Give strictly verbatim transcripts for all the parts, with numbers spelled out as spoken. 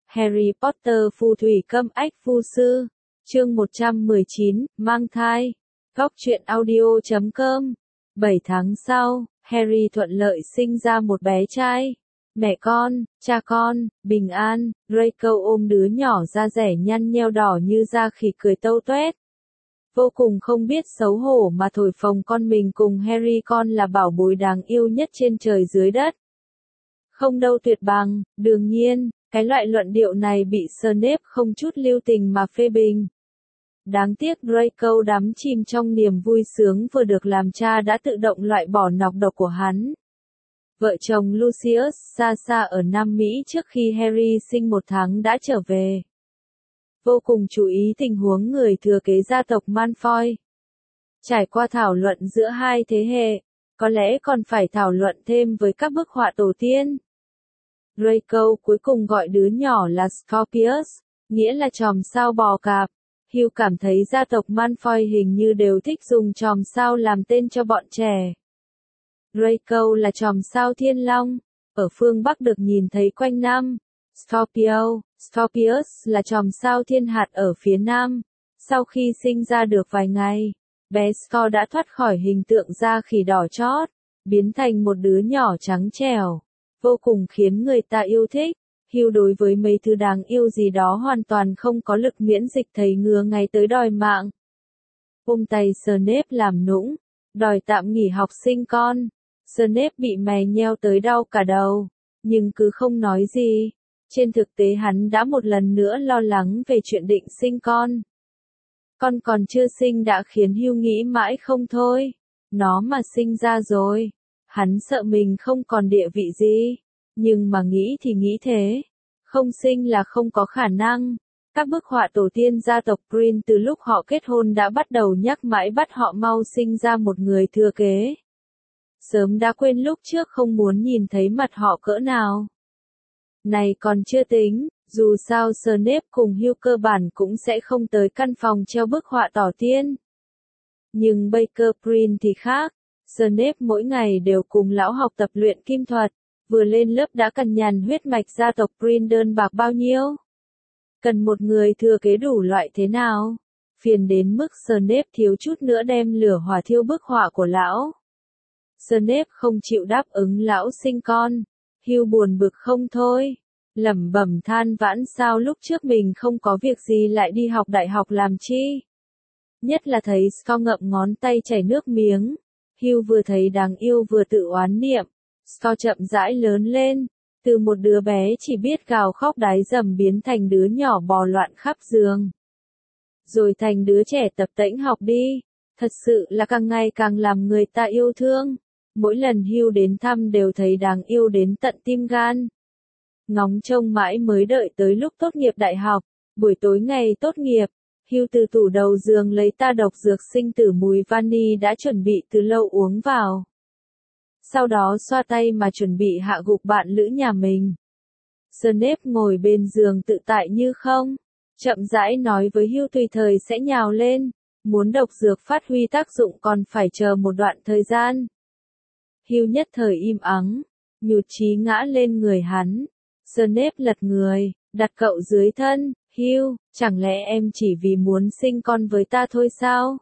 Harry Potter phù thủy câm ách phu sư. Chương một trăm mười chín, mang thai. Góc truyện audio chấm com. bảy tháng sau, Harry thuận lợi sinh ra một bé trai. Mẹ con, cha con, bình an, Draco ôm đứa nhỏ da rẻ nhăn nheo đỏ như da khỉ cười tâu tuét. Vô cùng không biết xấu hổ mà thổi phồng con mình cùng Harry con là bảo bối đáng yêu nhất trên trời dưới đất. Không đâu tuyệt bằng, đương nhiên, cái loại luận điệu này bị Snape không chút lưu tình mà phê bình. Đáng tiếc Draco đắm chìm trong niềm vui sướng vừa được làm cha đã tự động loại bỏ nọc độc của hắn. Vợ chồng Lucius xa xa ở Nam Mỹ trước khi Harry sinh một tháng đã trở về. Vô cùng chú ý tình huống người thừa kế gia tộc Malfoy. Trải qua thảo luận giữa hai thế hệ, có lẽ còn phải thảo luận thêm với các bức họa tổ tiên. Draco cuối cùng gọi đứa nhỏ là Scorpius, nghĩa là chòm sao bò cạp. Hugh cảm thấy gia tộc Malfoy hình như đều thích dùng chòm sao làm tên cho bọn trẻ. Draco là chòm sao thiên long, ở phương Bắc được nhìn thấy quanh năm. Scorpio, Scorpius là chòm sao thiên hạt ở phía Nam. Sau khi sinh ra được vài ngày, bé Scor đã thoát khỏi hình tượng da khỉ đỏ chót, biến thành một đứa nhỏ trắng trẻo, vô cùng khiến người ta yêu thích. Hugh đối với mấy thứ đáng yêu gì đó hoàn toàn không có lực miễn dịch, thấy ngứa ngay tới đòi mạng. Ôm tay Snape làm nũng, đòi tạm nghỉ học sinh con. Snape bị mè nheo tới đau cả đầu, nhưng cứ không nói gì. Trên thực tế hắn đã một lần nữa lo lắng về chuyện định sinh con. Con còn chưa sinh đã khiến Hugh nghĩ mãi không thôi. Nó mà sinh ra rồi, hắn sợ mình không còn địa vị gì. Nhưng mà nghĩ thì nghĩ thế. Không sinh là không có khả năng. Các bức họa tổ tiên gia tộc Green từ lúc họ kết hôn đã bắt đầu nhắc mãi bắt họ mau sinh ra một người thừa kế. Sớm đã quên lúc trước không muốn nhìn thấy mặt họ cỡ nào. Này còn chưa tính, dù sao Snape cùng Hugh cơ bản cũng sẽ không tới căn phòng treo bức họa tổ tiên. Nhưng Baker Green thì khác. Snape mỗi ngày đều cùng lão học tập luyện kim thuật. Vừa lên lớp đã cằn nhằn huyết mạch gia tộc Green đơn bạc bao nhiêu. Cần một người thừa kế đủ loại thế nào. Phiền đến mức Snape thiếu chút nữa đem lửa hỏa thiêu bức họa của lão. Snape không chịu đáp ứng lão sinh con. Hugh buồn bực không thôi. Lẩm bẩm than vãn sao lúc trước mình không có việc gì lại đi học đại học làm chi. Nhất là thấy Scor ngậm ngón tay chảy nước miếng. Hugh vừa thấy đáng yêu vừa tự oán niệm. Scor chậm rãi lớn lên, từ một đứa bé chỉ biết gào khóc đái dầm biến thành đứa nhỏ bò loạn khắp giường. Rồi thành đứa trẻ tập tễnh học đi, thật sự là càng ngày càng làm người ta yêu thương. Mỗi lần Hugh đến thăm đều thấy đáng yêu đến tận tim gan. Ngóng trông mãi mới đợi tới lúc tốt nghiệp đại học, buổi tối ngày tốt nghiệp, Hugh từ tủ đầu giường lấy ta độc dược sinh tử mùi vani đã chuẩn bị từ lâu uống vào. Sau đó xoa tay mà chuẩn bị hạ gục bạn lữ nhà mình. Snape ngồi bên giường tự tại như không, chậm rãi nói với Hugh tùy thời sẽ nhào lên, muốn độc dược phát huy tác dụng còn phải chờ một đoạn thời gian. Hugh nhất thời im ắng, nhụt chí ngã lên người hắn. Snape lật người, đặt cậu dưới thân. Hugh, chẳng lẽ em chỉ vì muốn sinh con với ta thôi sao?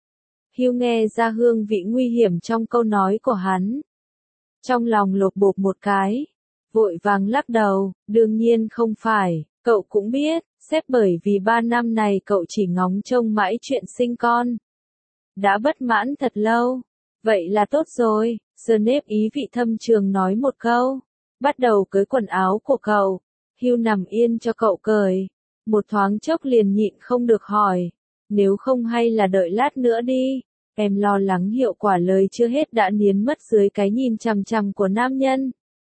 Hugh nghe ra hương vị nguy hiểm trong câu nói của hắn. Trong lòng lột bột một cái, vội vàng lắc đầu, đương nhiên không phải, cậu cũng biết, sếp bởi vì ba năm này cậu chỉ ngóng trông mãi chuyện sinh con. Đã bất mãn thật lâu, vậy là tốt rồi, Snape ý vị thâm trường nói một câu, bắt đầu cởi quần áo của cậu, Hugh nằm yên cho cậu cởi, một thoáng chốc liền nhịn không được hỏi, nếu không hay là đợi lát nữa đi. Em lo lắng hiệu quả lời chưa hết đã niến mất dưới cái nhìn chằm chằm của nam nhân.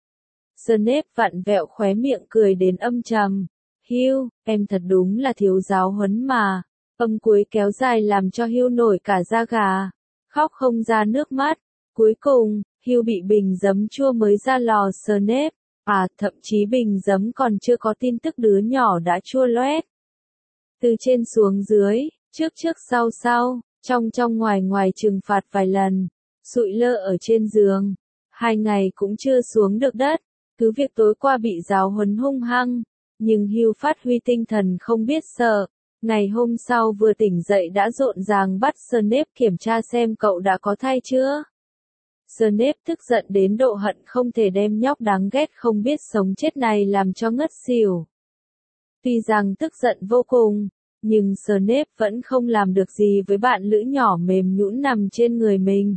Snape vặn vẹo khóe miệng cười đến âm trầm. Hugh, em thật đúng là thiếu giáo huấn mà. Âm cuối kéo dài làm cho Hugh nổi cả da gà. Khóc không ra nước mắt. Cuối cùng, Hugh bị bình giấm chua mới ra lò Snape. À, thậm chí bình giấm còn chưa có tin tức đứa nhỏ đã chua loét. Từ trên xuống dưới, trước trước sau sau. Trong trong ngoài ngoài trừng phạt vài lần, sụi lơ ở trên giường, hai ngày cũng chưa xuống được đất, cứ việc tối qua bị giáo huấn hung hăng, Nhưng Hugh phát huy tinh thần không biết sợ. Ngày hôm sau vừa tỉnh dậy đã rộn ràng bắt Snape kiểm tra xem cậu đã có thai chưa. Snape tức giận đến độ hận không thể đem nhóc đáng ghét không biết sống chết này làm cho ngất xỉu. Tuy rằng tức giận vô cùng, nhưng Snape vẫn không làm được gì với bạn lữ nhỏ mềm nhũn nằm trên người mình.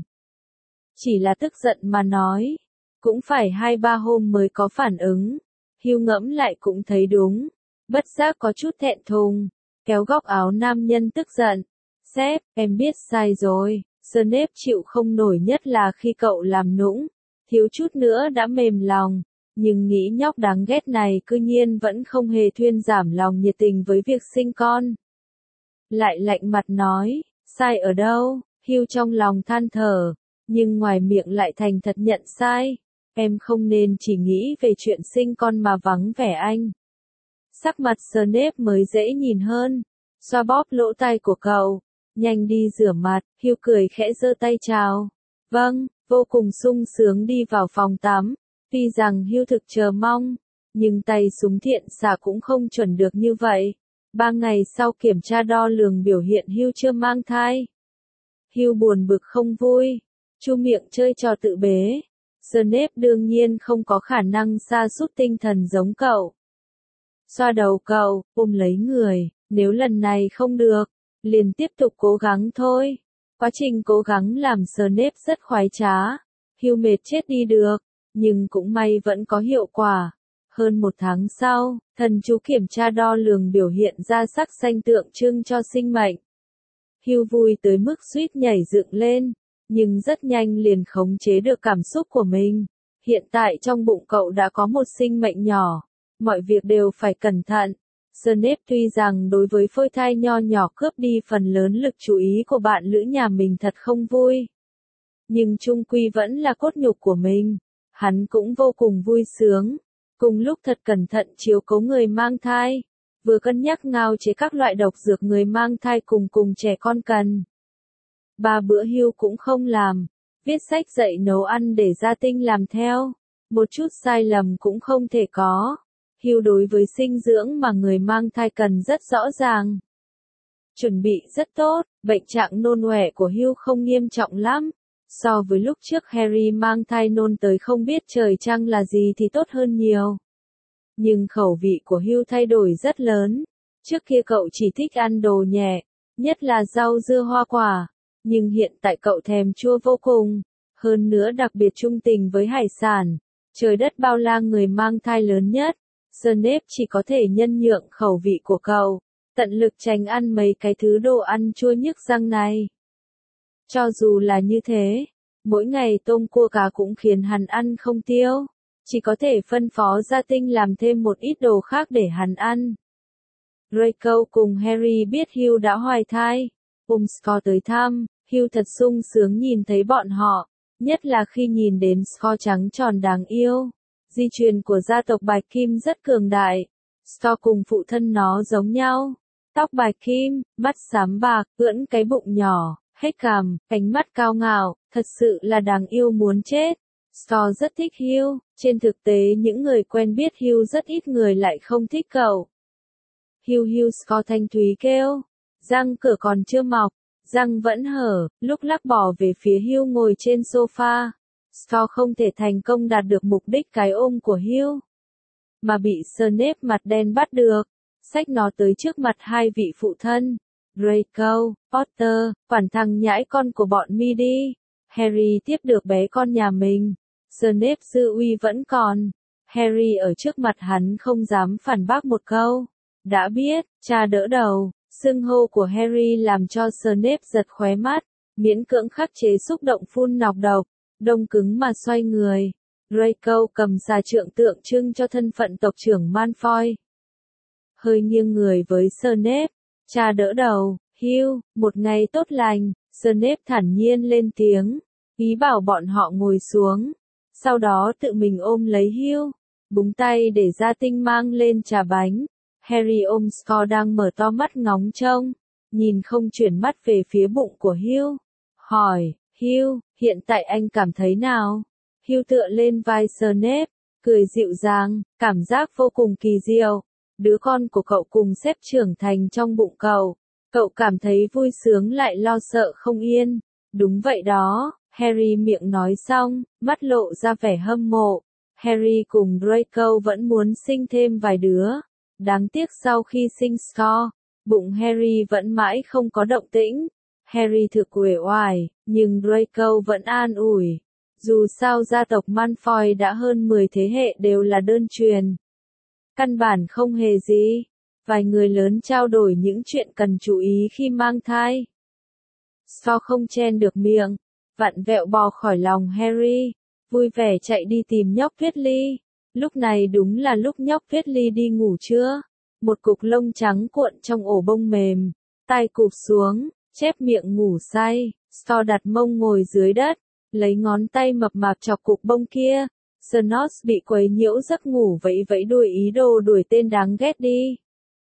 Chỉ là tức giận mà nói, cũng phải hai ba hôm mới có phản ứng. Hugh ngẫm lại cũng thấy đúng, bất giác có chút thẹn thùng, kéo góc áo nam nhân tức giận. Sếp, em biết sai rồi. Snape chịu không nổi nhất là khi cậu làm nũng, thiếu chút nữa đã mềm lòng, nhưng nghĩ nhóc đáng ghét này cư nhiên vẫn không hề thuyên giảm lòng nhiệt tình với việc sinh con. Lại lạnh mặt nói, sai ở đâu? Hugh trong lòng than thở, nhưng ngoài miệng lại thành thật nhận sai. Em không nên chỉ nghĩ về chuyện sinh con mà vắng vẻ anh. Sắc mặt Snape mới dễ nhìn hơn, xoa bóp lỗ tai của cậu. Nhanh đi rửa mặt, Hugh cười khẽ giơ tay chào. Vâng, vô cùng sung sướng đi vào phòng tắm. Tuy rằng Hugh thực chờ mong, nhưng tay súng thiện xạ cũng không chuẩn được như vậy. Ba ngày sau kiểm tra đo lường biểu hiện Hugh chưa mang thai. Hugh buồn bực không vui, chu miệng chơi trò tự bế. Snape đương nhiên không có khả năng sa sút tinh thần giống cậu. Xoa đầu cậu, ôm lấy người, nếu lần này không được, liền tiếp tục cố gắng thôi. Quá trình cố gắng làm Snape rất khoái trá. Hugh mệt chết đi được, nhưng cũng may vẫn có hiệu quả. Hơn một tháng sau, thần chú kiểm tra đo lường biểu hiện ra sắc xanh tượng trưng cho sinh mệnh. Hugh vui tới mức suýt nhảy dựng lên, nhưng rất nhanh liền khống chế được cảm xúc của mình. Hiện tại trong bụng cậu đã có một sinh mệnh nhỏ, mọi việc đều phải cẩn thận. Snape tuy rằng đối với phôi thai nho nhỏ cướp đi phần lớn lực chú ý của bạn lữ nhà mình thật không vui. Nhưng chung quy vẫn là cốt nhục của mình, hắn cũng vô cùng vui sướng. Cùng lúc thật cẩn thận chiếu cố người mang thai, vừa cân nhắc ngao chế các loại độc dược người mang thai cùng cùng trẻ con cần. Ba bữa Hugh cũng không làm, viết sách dạy nấu ăn để gia tinh làm theo, một chút sai lầm cũng không thể có. Hugh đối với sinh dưỡng mà người mang thai cần rất rõ ràng. Chuẩn bị rất tốt, bệnh trạng nôn ọe của Hugh không nghiêm trọng lắm. So với lúc trước Harry mang thai nôn tới không biết trời trăng là gì thì tốt hơn nhiều. Nhưng khẩu vị của Hugh thay đổi rất lớn. Trước kia cậu chỉ thích ăn đồ nhẹ, nhất là rau dưa hoa quả. Nhưng hiện tại cậu thèm chua vô cùng. Hơn nữa đặc biệt trung tình với hải sản. Trời đất bao la người mang thai lớn nhất. Snape chỉ có thể nhân nhượng khẩu vị của cậu, tận lực tránh ăn mấy cái thứ đồ ăn chua nhức răng này. Cho dù là như thế, mỗi ngày tôm cua cá cũng khiến hắn ăn không tiêu, chỉ có thể phân phó gia tinh làm thêm một ít đồ khác để hắn ăn. Draco cùng Harry biết Hugh đã hoài thai, ôm Scott tới thăm, Hugh thật sung sướng nhìn thấy bọn họ, nhất là khi nhìn đến Scott trắng tròn đáng yêu. Di truyền của gia tộc Bạch Kim rất cường đại. Scott cùng phụ thân nó giống nhau. Tóc bạch kim, mắt xám bạc, ưỡn cái bụng nhỏ, hết cằm, cánh mắt cao ngạo, thật sự là đáng yêu muốn chết. Scott rất thích Hugh, trên thực tế những người quen biết Hugh rất ít người lại không thích cậu. Hugh Hugh Scott thanh thúy kêu, răng cửa còn chưa mọc, răng vẫn hở, lúc lắc bỏ về phía Hugh ngồi trên sofa. Scott không thể thành công đạt được mục đích cái ôm của Hugh, mà bị Snape mặt đen bắt được, xách nó tới trước mặt hai vị phụ thân. Draco, Potter, quản thằng nhãi con của bọn mi đi. Harry tiếp được bé con nhà mình. Snape dư uy vẫn còn. Harry ở trước mặt hắn không dám phản bác một câu. Đã biết, cha đỡ đầu. Xưng hô của Harry làm cho Snape giật khóe mắt, miễn cưỡng khắc chế xúc động phun nọc độc, đông cứng mà xoay người. Draco cầm xà trượng tượng trưng cho thân phận tộc trưởng Malfoy. Hơi nghiêng người với Snape, cha đỡ đầu, Hugh, một ngày tốt lành. Snape thản nhiên lên tiếng, ý bảo bọn họ ngồi xuống, sau đó tự mình ôm lấy Hugh, búng tay để gia tinh mang lên trà bánh. Harry ôm Scott đang mở to mắt ngóng trông, nhìn không chuyển mắt về phía bụng của Hugh, hỏi, Hugh, hiện tại anh cảm thấy nào? Hugh tựa lên vai Snape, cười dịu dàng, cảm giác vô cùng kỳ diệu. đứa con của cậu cùng xếp trưởng thành trong bụng cậu. Cậu cảm thấy vui sướng lại lo sợ không yên. Đúng vậy đó, Harry miệng nói xong, mắt lộ ra vẻ hâm mộ. Harry cùng Draco vẫn muốn sinh thêm vài đứa. Đáng tiếc sau khi sinh Scott, bụng Harry vẫn mãi không có động tĩnh. Harry thực uể oải, nhưng Draco vẫn an ủi. Dù sao gia tộc Malfoy đã hơn mười thế hệ đều là đơn truyền. Căn bản không hề gì. Vài người lớn trao đổi những chuyện cần chú ý khi mang thai. Scott không chen được miệng, vặn vẹo bò khỏi lòng Harry, vui vẻ chạy đi tìm nhóc Weasley. Lúc này đúng là lúc nhóc Weasley đi ngủ trưa. Một cục lông trắng cuộn trong ổ bông mềm, tai cụp xuống, chép miệng ngủ say. Scott đặt mông ngồi dưới đất, lấy ngón tay mập mạp chọc cục bông kia. Snots bị quấy nhiễu giấc ngủ vẫy vẫy đuôi ý đồ đuổi tên đáng ghét đi.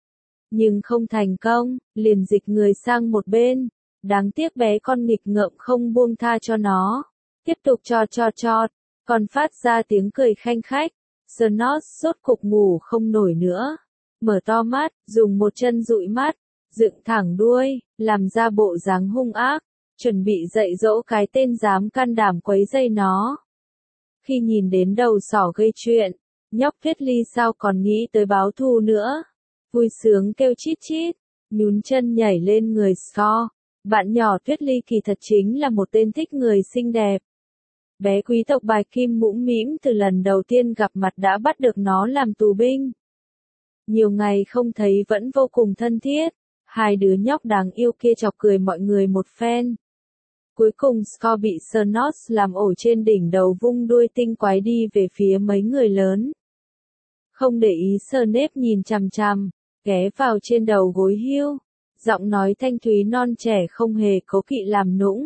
Nhưng không thành công, liền dịch người sang một bên. Đáng tiếc bé con nghịch ngợm không buông tha cho nó. Tiếp tục cho cho cho, còn phát ra tiếng cười khanh khách. Snots rốt cục ngủ không nổi nữa. Mở to mắt, dùng một chân dụi mắt, dựng thẳng đuôi, làm ra bộ dáng hung ác, chuẩn bị dạy dỗ cái tên dám can đảm quấy rầy nó. Khi nhìn đến đầu sỏ gây chuyện, nhóc Weasley sao còn nghĩ tới báo thù nữa. Vui sướng kêu chít chít, nhún chân nhảy lên người Scott. Bạn nhỏ Weasley kỳ thật chính là một tên thích người xinh đẹp. Bé quý tộc Bạch Kim mũm mĩm từ lần đầu tiên gặp mặt đã bắt được nó làm tù binh. Nhiều ngày không thấy vẫn vô cùng thân thiết, hai đứa nhóc đáng yêu kia chọc cười mọi người một phen. Cuối cùng Scott bị Snots làm ổ trên đỉnh đầu vung đuôi tinh quái đi về phía mấy người lớn. Không để ý Snape nhìn chằm chằm, ghé vào trên đầu gối Hugh, giọng nói thanh thúy non trẻ không hề cố kỵ làm nũng.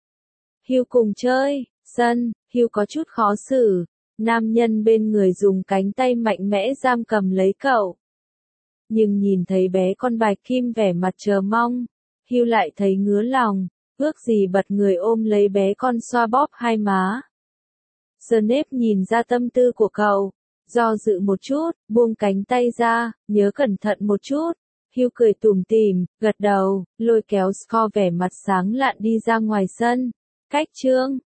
Hugh cùng chơi, sân, Hugh có chút khó xử, nam nhân bên người dùng cánh tay mạnh mẽ giam cầm lấy cậu. Nhưng nhìn thấy bé con Bạch Kim vẻ mặt chờ mong, Hugh lại thấy ngứa lòng, ước gì bật người ôm lấy bé con xoa bóp hai má. Snape nhìn ra tâm tư của cậu, do dự một chút, buông cánh tay ra, nhớ cẩn thận một chút. Hugh cười tủm tỉm, gật đầu, lôi kéo Scott vẻ mặt sáng lạn đi ra ngoài sân. Cách chương